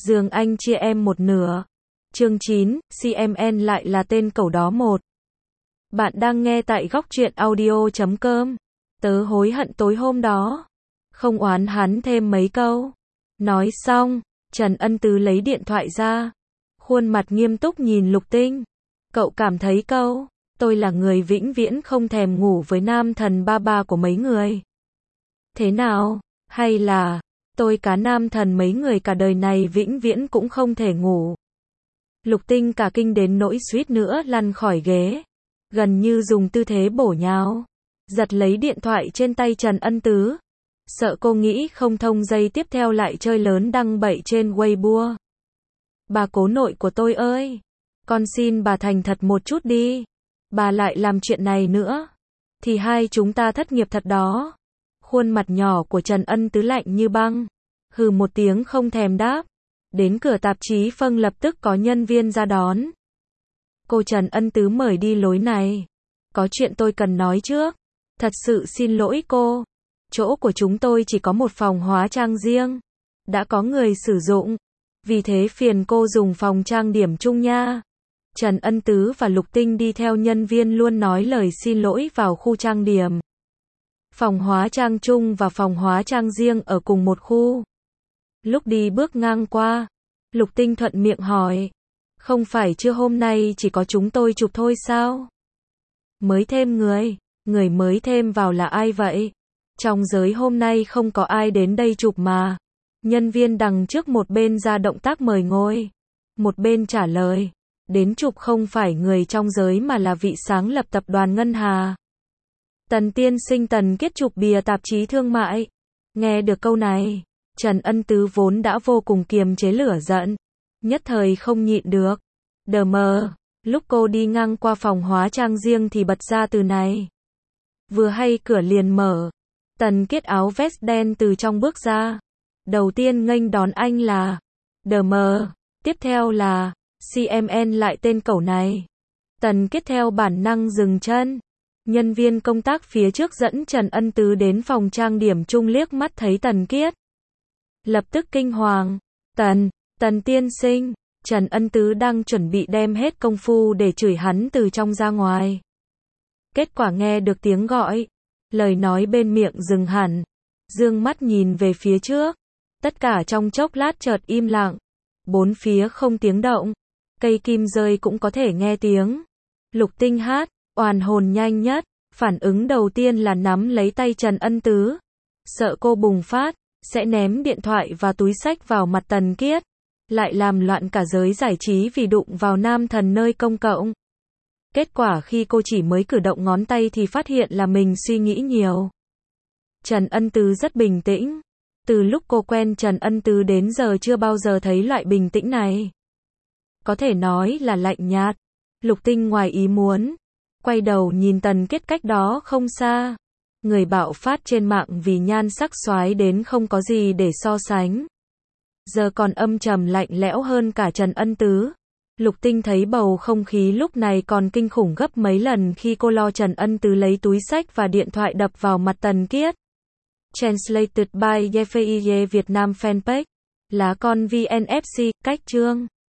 Dương Anh chia em một nửa. Chương 9, CMN lại là tên cẩu đó một. Bạn đang nghe tại góc truyện audio.com. Tớ hối hận tối hôm đó. Không oán hắn thêm mấy câu. Nói xong, Trần Ân Tứ lấy điện thoại ra. Khuôn mặt nghiêm túc nhìn Lục Tinh. Cậu cảm thấy tôi là người vĩnh viễn không thèm ngủ với nam thần ba ba của mấy người. Thế nào? Hay là tôi cá nam thần mấy người cả đời này vĩnh viễn cũng không thể ngủ. Lục Tinh cả kinh đến nỗi suýt nữa lăn khỏi ghế. Gần như dùng tư thế bổ nhào. Giật lấy điện thoại trên tay Trần Ân Tứ. Sợ cô nghĩ không thông giây tiếp theo lại chơi lớn đăng bậy trên Weibo. Bà cố nội của tôi ơi! Con xin bà thành thật một chút đi. Bà lại làm chuyện này nữa. Thì hai chúng ta thất nghiệp thật đó. Khuôn mặt nhỏ của Trần Ân Tứ lạnh như băng. Hừ một tiếng không thèm đáp. Đến cửa tạp chí Phân lập tức có nhân viên ra đón. Cô Trần Ân Tứ mời đi lối này. Có chuyện tôi cần nói trước. Thật sự xin lỗi cô. Chỗ của chúng tôi chỉ có một phòng hóa trang riêng. Đã có người sử dụng. Vì thế phiền cô dùng phòng trang điểm chung nha. Trần Ân Tứ và Lục Tinh đi theo nhân viên luôn nói lời xin lỗi vào khu trang điểm. Phòng hóa trang chung và phòng hóa trang riêng ở cùng một khu. Lúc đi bước ngang qua, Lục Tinh thuận miệng hỏi. Không phải chưa hôm nay chỉ có chúng tôi chụp thôi sao? Mới thêm người mới thêm vào là ai vậy? Trong giới hôm nay không có ai đến đây chụp mà. Nhân viên đằng trước một bên ra động tác mời ngồi. Một bên trả lời. Đến chụp không phải người trong giới mà là vị sáng lập tập đoàn Ngân Hà. Tần tiên sinh Tần Kiết chụp bìa tạp chí thương mại. Nghe được câu này, Trần Ân Tứ vốn đã vô cùng kiềm chế lửa giận. Nhất thời không nhịn được. Đờ mờ, lúc cô đi ngang qua phòng hóa trang riêng thì bật ra từ này. Vừa hay cửa liền mở. Tần Kiết áo vest đen từ trong bước ra. Đầu tiên nghênh đón anh là Đờ mờ, tiếp theo là CMN lại tên cẩu này. Tần Kiết theo bản năng dừng chân. Nhân viên công tác phía trước dẫn Trần Ân Tứ đến phòng trang điểm chung liếc mắt thấy Tần Kiết. Lập tức kinh hoàng. Tần tiên sinh. Trần Ân Tứ đang chuẩn bị đem hết công phu để chửi hắn từ trong ra ngoài. Kết quả nghe được tiếng gọi. Lời nói bên miệng dừng hẳn. Dương mắt nhìn về phía trước. Tất cả trong chốc lát chợt im lặng. Bốn phía không tiếng động. Cây kim rơi cũng có thể nghe tiếng. Lục Tinh hát, oàn hồn nhanh nhất. Phản ứng đầu tiên là nắm lấy tay Trần Ân Tứ. Sợ cô bùng phát, sẽ ném điện thoại và túi xách vào mặt Tần Kiết. Lại làm loạn cả giới giải trí vì đụng vào nam thần nơi công cộng. Kết quả khi cô chỉ mới cử động ngón tay thì phát hiện là mình suy nghĩ nhiều. Trần Ân Tứ rất bình tĩnh. Từ lúc cô quen Trần Ân Tứ đến giờ chưa bao giờ thấy loại bình tĩnh này. Có thể nói là lạnh nhạt. Lục Tinh ngoài ý muốn. Quay đầu nhìn Tần Kiết cách đó không xa. Người bạo phát trên mạng vì nhan sắc xoái đến không có gì để so sánh. Giờ còn âm trầm lạnh lẽo hơn cả Trần Ân Tứ. Lục Tinh thấy bầu không khí lúc này còn kinh khủng gấp mấy lần khi cô lo Trần Ân Tứ lấy túi xách và điện thoại đập vào mặt Tần Kiết. Translated by Yefeiye Việt Nam Fanpage. Lá con VNFC, cách chương.